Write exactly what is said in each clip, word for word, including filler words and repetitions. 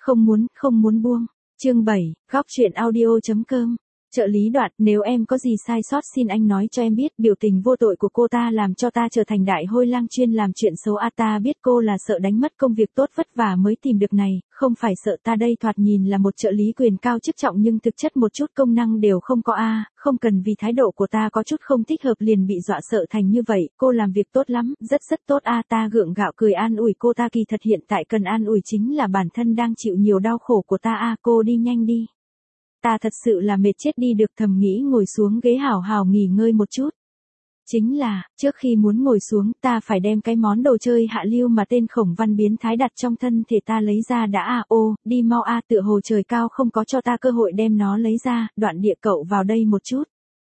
Không muốn, không muốn buông. Chương bảy, góc truyện audio.com. Trợ lý Đoạn, nếu em có gì sai sót xin anh nói cho em biết, biểu tình vô tội của cô ta làm cho ta trở thành đại hôi lang chuyên làm chuyện xấu a. Ta biết cô là sợ đánh mất công việc tốt vất vả mới tìm được này, không phải sợ. Ta đây thoạt nhìn là một trợ lý quyền cao chức trọng nhưng thực chất một chút công năng đều không có a. Không cần vì thái độ của ta có chút không thích hợp liền bị dọa sợ thành như vậy, cô làm việc tốt lắm, rất rất tốt a. Ta gượng gạo cười an ủi cô ta, kỳ thật hiện tại cần an ủi chính là bản thân đang chịu nhiều đau khổ của ta a. Cô đi nhanh đi. Ta thật sự là mệt chết đi được, thầm nghĩ ngồi xuống ghế hào hào nghỉ ngơi một chút. Chính là, trước khi muốn ngồi xuống ta phải đem cái món đồ chơi hạ lưu mà tên Khổng Văn biến thái đặt trong thân thể ta lấy ra đã a. Ô, đi mau a, tựa hồ trời cao không có cho ta cơ hội đem nó lấy ra. Đoạn Địa, cậu vào đây một chút.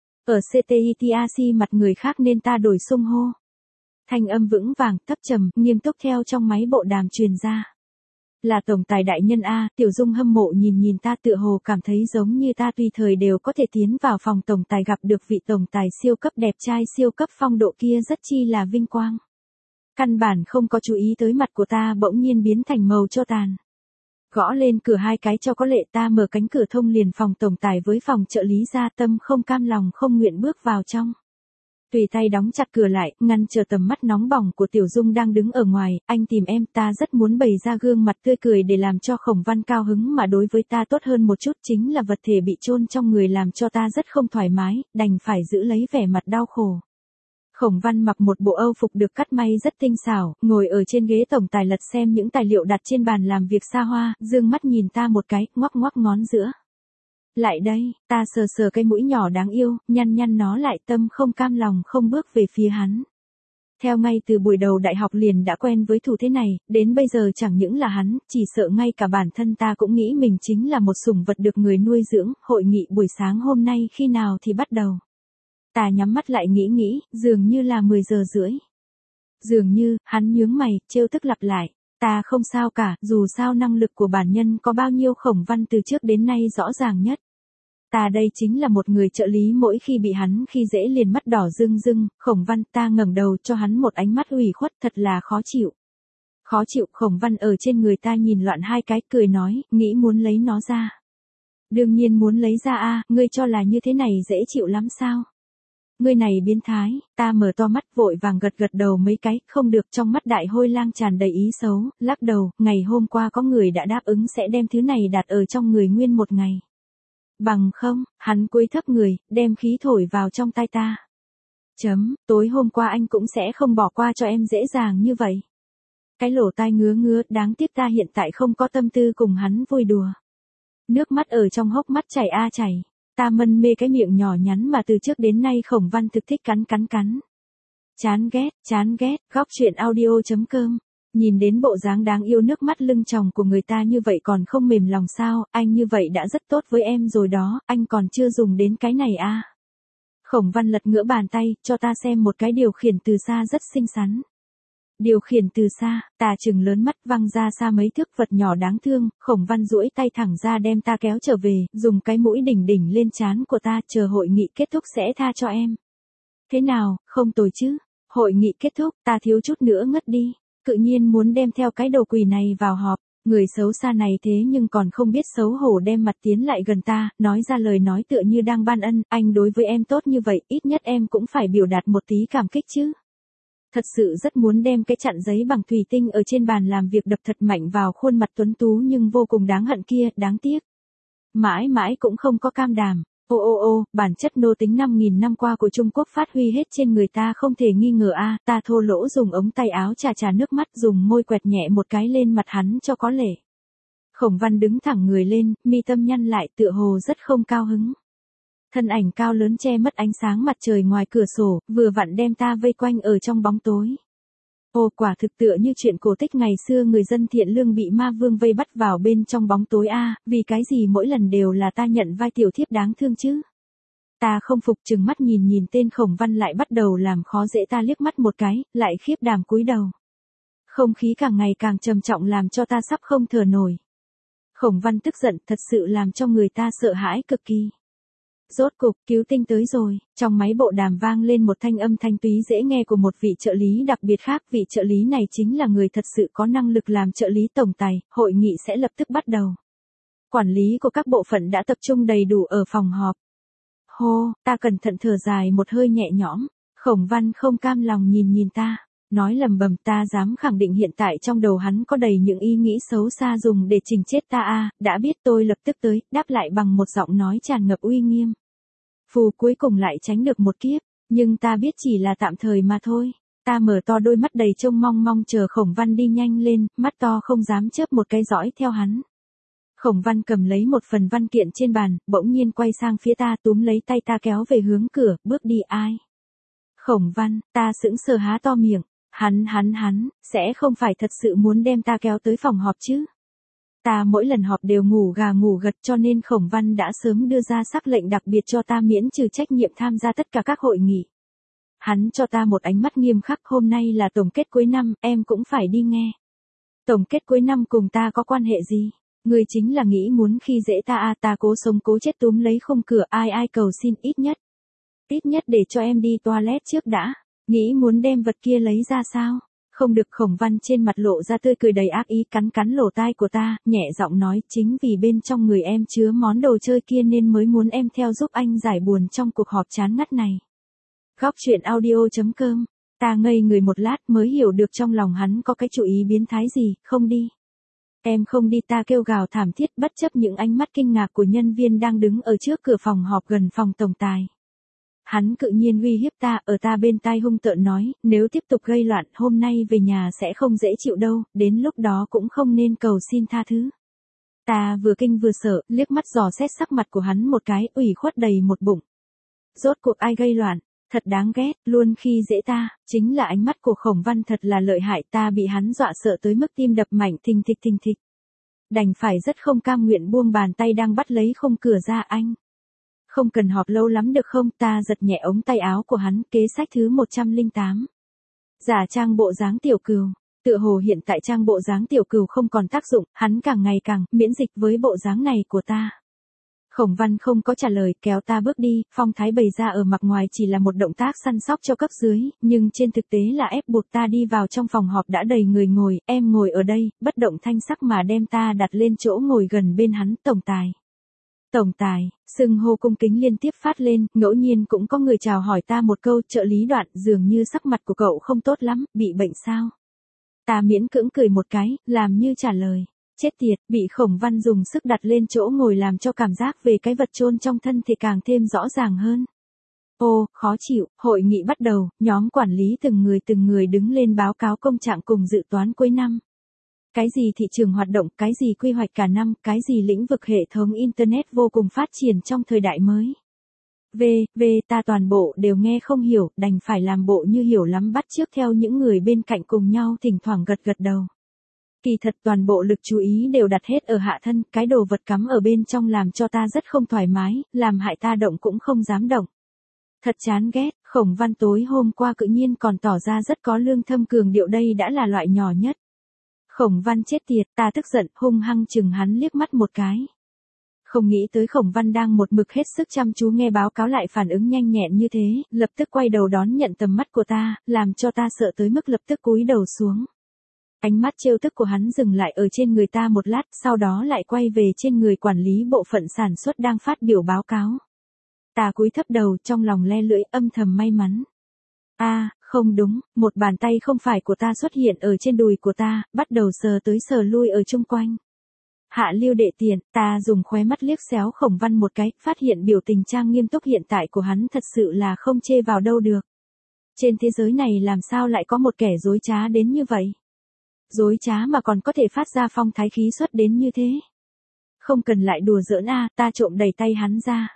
Ở xê tê i tê a xê mặt người khác nên ta đổi xưng hô. Thanh âm vững vàng, thấp trầm, nghiêm túc theo trong máy bộ đàm truyền ra. Là tổng tài đại nhân a. Tiểu Dung hâm mộ nhìn nhìn ta, tựa hồ cảm thấy giống như ta tùy thời đều có thể tiến vào phòng tổng tài gặp được vị tổng tài siêu cấp đẹp trai siêu cấp phong độ kia, rất chi là vinh quang. Căn bản không có chú ý tới mặt của ta bỗng nhiên biến thành màu cho tàn. Gõ lên cửa hai cái cho có lệ, ta mở cánh cửa thông liền phòng tổng tài với phòng trợ lý ra, tâm không cam lòng không nguyện bước vào trong. Tùy tay đóng chặt cửa lại, ngăn chờ tầm mắt nóng bỏng của Tiểu Dung đang đứng ở ngoài. Anh tìm em, ta rất muốn bày ra gương mặt tươi cười để làm cho Khổng Văn cao hứng mà đối với ta tốt hơn một chút, chính là vật thể bị chôn trong người làm cho ta rất không thoải mái, đành phải giữ lấy vẻ mặt đau khổ. Khổng Văn mặc một bộ âu phục được cắt may rất tinh xảo, ngồi ở trên ghế tổng tài lật xem những tài liệu đặt trên bàn làm việc xa hoa, dương mắt nhìn ta một cái, ngoắc ngoắc ngón giữa. Lại đây, ta sờ sờ cái mũi nhỏ đáng yêu, nhăn nhăn nó lại, tâm không cam lòng không bước về phía hắn. Theo ngay từ buổi đầu đại học liền đã quen với thủ thế này, đến bây giờ chẳng những là hắn, chỉ sợ ngay cả bản thân ta cũng nghĩ mình chính là một sủng vật được người nuôi dưỡng. Hội nghị buổi sáng hôm nay khi nào thì bắt đầu? Ta nhắm mắt lại nghĩ nghĩ, dường như là mười giờ rưỡi. Dường như, hắn nhướng mày, trêu tức lặp lại. Ta không sao cả, dù sao năng lực của bản nhân có bao nhiêu Khổng Văn từ trước đến nay rõ ràng nhất. Ta đây chính là một người trợ lý, mỗi khi bị hắn khi dễ liền mắt đỏ rưng rưng. Khổng Văn, ta ngẩng đầu cho hắn một ánh mắt ủy khuất, thật là khó chịu. Khó chịu. Khổng Văn ở trên người ta nhìn loạn hai cái, cười nói, nghĩ muốn lấy nó ra. Đương nhiên muốn lấy ra a, ngươi cho là như thế này dễ chịu lắm sao? Ngươi này biến thái. Ta mở to mắt vội vàng gật gật đầu mấy cái, không được. Trong mắt đại hôi lang tràn đầy ý xấu, lắc đầu, ngày hôm qua có người đã đáp ứng sẽ đem thứ này đặt ở trong người nguyên một ngày. Bằng không, hắn cúi thấp người, đem khí thổi vào trong tai ta. Chấm, tối hôm qua anh cũng sẽ không bỏ qua cho em dễ dàng như vậy. Cái lỗ tai ngứa ngứa, đáng tiếc ta hiện tại không có tâm tư cùng hắn vui đùa. Nước mắt ở trong hốc mắt chảy a chảy. Ta mân mê cái miệng nhỏ nhắn mà từ trước đến nay Khổng Văn thực thích cắn cắn cắn. Chán ghét, chán ghét, góc truyện audio.com. Nhìn đến bộ dáng đáng yêu nước mắt lưng tròng của người ta như vậy còn không mềm lòng sao? Anh như vậy đã rất tốt với em rồi đó, anh còn chưa dùng đến cái này à? Khổng Văn lật ngửa bàn tay, cho ta xem một cái điều khiển từ xa rất xinh xắn. Điều khiển từ xa, ta trừng lớn mắt văng ra xa mấy thước vật nhỏ đáng thương. Khổng Văn duỗi tay thẳng ra đem ta kéo trở về, dùng cái mũi đỉnh đỉnh lên trán của ta, chờ hội nghị kết thúc sẽ tha cho em. Thế nào, không tồi chứ? Hội nghị kết thúc, ta thiếu chút nữa ngất đi. Tự nhiên muốn đem theo cái đầu quỷ này vào họp. Người xấu xa này thế nhưng còn không biết xấu hổ đem mặt tiến lại gần ta, nói ra lời nói tựa như đang ban ân, anh đối với em tốt như vậy, ít nhất em cũng phải biểu đạt một tí cảm kích chứ. Thật sự rất muốn đem cái chặn giấy bằng thủy tinh ở trên bàn làm việc đập thật mạnh vào khuôn mặt tuấn tú nhưng vô cùng đáng hận kia, đáng tiếc. Mãi mãi cũng không có cam đảm. Ô ô ô, bản chất nô tính năm nghìn năm qua của Trung Quốc phát huy hết trên người ta không thể nghi ngờ a. Ta thô lỗ dùng ống tay áo chà chà nước mắt, dùng môi quẹt nhẹ một cái lên mặt hắn cho có lệ. Khổng Văn đứng thẳng người lên, mi tâm nhăn lại, tựa hồ rất không cao hứng. Thân ảnh cao lớn che mất ánh sáng mặt trời ngoài cửa sổ, vừa vặn đem ta vây quanh ở trong bóng tối. Ồ, quả thực tựa như chuyện cổ tích ngày xưa người dân thiện lương bị ma vương vây bắt vào bên trong bóng tối a. Vì cái gì mỗi lần đều là ta nhận vai tiểu thiếp đáng thương chứ? Ta không phục, trừng mắt nhìn nhìn tên Khổng Văn lại bắt đầu làm khó dễ ta, liếc mắt một cái, lại khiếp đảm cúi đầu. Không khí càng ngày càng trầm trọng làm cho ta sắp không thở nổi. Khổng Văn tức giận thật sự làm cho người ta sợ hãi cực kỳ. Rốt cục, cứu tinh tới rồi, trong máy bộ đàm vang lên một thanh âm thanh túy dễ nghe của một vị trợ lý đặc biệt khác. Vị trợ lý này chính là người thật sự có năng lực làm trợ lý tổng tài, hội nghị sẽ lập tức bắt đầu. Quản lý của các bộ phận đã tập trung đầy đủ ở phòng họp. Hô, ta cẩn thận thở dài một hơi nhẹ nhõm, Khổng Văn không cam lòng nhìn nhìn ta, nói lầm bầm. Ta dám khẳng định hiện tại trong đầu hắn có đầy những ý nghĩ xấu xa dùng để chỉnh chết ta. A, đã biết. Tôi lập tức tới, đáp lại bằng một giọng nói tràn ngập uy nghiêm. Phù cuối cùng lại tránh được một kiếp, nhưng ta biết chỉ là tạm thời mà thôi. Ta mở to đôi mắt đầy trông mong mong chờ Khổng Văn đi nhanh lên, mắt to không dám chớp một cái dõi theo hắn. Khổng Văn cầm lấy một phần văn kiện trên bàn, bỗng nhiên quay sang phía ta, túm lấy tay ta kéo về hướng cửa, bước đi. Ai? Khổng Văn, ta sững sờ há to miệng, hắn hắn hắn, sẽ không phải thật sự muốn đem ta kéo tới phòng họp chứ? Ta mỗi lần họp đều ngủ gà ngủ gật, cho nên Khổng Văn đã sớm đưa ra sắc lệnh đặc biệt cho ta miễn trừ trách nhiệm tham gia tất cả các hội nghị. Hắn cho ta một ánh mắt nghiêm khắc. Hôm nay là tổng kết cuối năm, em cũng phải đi nghe. Tổng kết cuối năm cùng ta có quan hệ gì? Ngươi chính là nghĩ muốn khi dễ ta à? Ta cố sống cố chết túm lấy khung cửa. Ai ai cầu xin, ít nhất. Ít nhất để cho em đi toilet trước đã. Nghĩ muốn đem vật kia lấy ra sao? Không được. Khổng Văn trên mặt lộ ra tươi cười đầy ác ý, cắn cắn lỗ tai của ta, nhẹ giọng nói, chính vì bên trong người em chứa món đồ chơi kia nên mới muốn em theo giúp anh giải buồn trong cuộc họp chán ngắt này. Góc truyện audio chấm com. Ta ngây người một lát mới hiểu được trong lòng hắn có cái chủ ý biến thái gì. Không đi. Em không đi. Ta kêu gào thảm thiết bất chấp những ánh mắt kinh ngạc của nhân viên đang đứng ở trước cửa phòng họp gần phòng tổng tài. Hắn cự nhiên uy hiếp ta, ở ta bên tai hung tợn nói, nếu tiếp tục gây loạn hôm nay về nhà sẽ không dễ chịu đâu, đến lúc đó cũng không nên cầu xin tha thứ. Ta vừa kinh vừa sợ, liếc mắt dò xét sắc mặt của hắn một cái, ủy khuất đầy một bụng. Rốt cuộc ai gây loạn? Thật đáng ghét, luôn khi dễ ta. Chính là ánh mắt của Khổng Văn thật là lợi hại. Ta bị hắn dọa sợ tới mức tim đập mạnh thình thịch thình thịch. Đành phải rất không cam nguyện buông bàn tay đang bắt lấy khung cửa ra. Anh không cần họp lâu lắm được không? Ta giật nhẹ ống tay áo của hắn. Kế sách thứ một trăm lẻ tám. Giả trang bộ dáng tiểu cừu. Tựa hồ hiện tại trang bộ dáng tiểu cừu không còn tác dụng, hắn càng ngày càng miễn dịch với bộ dáng này của ta. Khổng Văn không có trả lời, kéo ta bước đi. Phong thái bày ra ở mặt ngoài chỉ là một động tác săn sóc cho cấp dưới, nhưng trên thực tế là ép buộc ta đi vào trong phòng họp đã đầy người ngồi. Em ngồi ở đây, bất động thanh sắc mà đem ta đặt lên chỗ ngồi gần bên hắn. Tổng tài. Tổng tài, xưng hô cung kính liên tiếp phát lên, ngẫu nhiên cũng có người chào hỏi ta một câu. Trợ lý Đoạn, dường như sắc mặt của cậu không tốt lắm, bị bệnh sao? Ta miễn cưỡng cười một cái, làm như trả lời. Chết tiệt, bị Khổng Văn dùng sức đặt lên chỗ ngồi làm cho cảm giác về cái vật chôn trong thân thể càng thêm rõ ràng hơn. Ô, khó chịu. Hội nghị bắt đầu, nhóm quản lý từng người từng người đứng lên báo cáo công trạng cùng dự toán cuối năm. Cái gì thị trường hoạt động, cái gì quy hoạch cả năm, cái gì lĩnh vực hệ thống Internet vô cùng phát triển trong thời đại mới. Về, về ta toàn bộ đều nghe không hiểu, đành phải làm bộ như hiểu lắm bắt chước theo những người bên cạnh cùng nhau thỉnh thoảng gật gật đầu. Kỳ thật toàn bộ lực chú ý đều đặt hết ở hạ thân, cái đồ vật cắm ở bên trong làm cho ta rất không thoải mái, làm hại ta động cũng không dám động. Thật chán ghét. Khổng Văn tối hôm qua tự nhiên còn tỏ ra rất có lương thâm cường điệu, đây đã là loại nhỏ nhất. Khổng Văn chết tiệt, ta tức giận, hung hăng chừng hắn liếc mắt một cái. Không nghĩ tới Khổng Văn đang một mực hết sức chăm chú nghe báo cáo lại phản ứng nhanh nhẹn như thế, lập tức quay đầu đón nhận tầm mắt của ta, làm cho ta sợ tới mức lập tức cúi đầu xuống. Ánh mắt trêu tức của hắn dừng lại ở trên người ta một lát, sau đó lại quay về trên người quản lý bộ phận sản xuất đang phát biểu báo cáo. Ta cúi thấp đầu, trong lòng le lưỡi, âm thầm may mắn. A, à, không đúng, một bàn tay không phải của ta xuất hiện ở trên đùi của ta, bắt đầu sờ tới sờ lui ở chung quanh. Hạ Lưu đệ tiền, ta dùng khóe mắt liếc xéo Khổng Văn một cái, phát hiện biểu tình trang nghiêm túc hiện tại của hắn thật sự là không chê vào đâu được. Trên thế giới này làm sao lại có một kẻ dối trá đến như vậy? Dối trá mà còn có thể phát ra phong thái khí xuất đến như thế. Không cần lại đùa giỡn a, à, ta trộm đẩy tay hắn ra.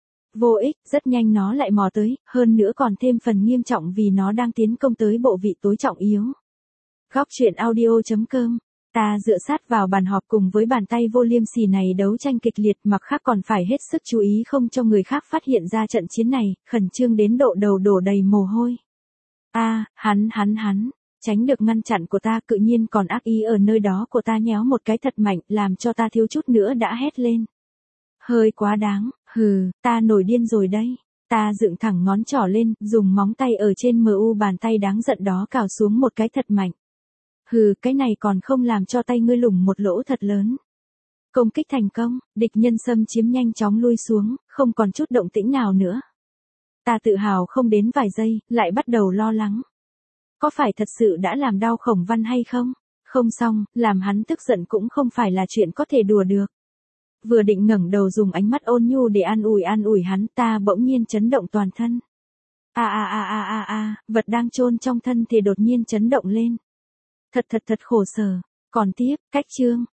Vô ích, rất nhanh nó lại mò tới, hơn nữa còn thêm phần nghiêm trọng vì nó đang tiến công tới bộ vị tối trọng yếu. Góc truyện audio chấm com. Ta dựa sát vào bàn họp cùng với bàn tay vô liêm sỉ này đấu tranh kịch liệt, mặc khác còn phải hết sức chú ý không cho người khác phát hiện ra trận chiến này, khẩn trương đến độ đầu đổ đầy mồ hôi. A, à, hắn hắn hắn, tránh được ngăn chặn của ta, tự nhiên còn ác ý ở nơi đó của ta nhéo một cái thật mạnh, làm cho ta thiếu chút nữa đã hét lên. Hơi quá đáng, Hừ, ta nổi điên rồi đây. Ta dựng thẳng ngón trỏ lên, dùng móng tay ở trên mu bàn tay đáng giận đó cào xuống một cái thật mạnh. Hừ, cái này còn không làm cho tay ngươi lủng một lỗ thật lớn. Công kích thành công, địch nhân xâm chiếm nhanh chóng lui xuống, không còn chút động tĩnh nào nữa. Ta tự hào không đến vài giây, lại bắt đầu lo lắng. Có phải thật sự đã làm đau Khổng Văn hay không? Không xong, làm hắn tức giận cũng không phải là chuyện có thể đùa được. Vừa định ngẩng đầu dùng ánh mắt ôn nhu để an ủi an ủi hắn, ta bỗng nhiên chấn động toàn thân. A a a a a a, vật đang chôn trong thân thể đột nhiên chấn động lên. Thật thật thật khổ sở. Còn tiếp, cách chương.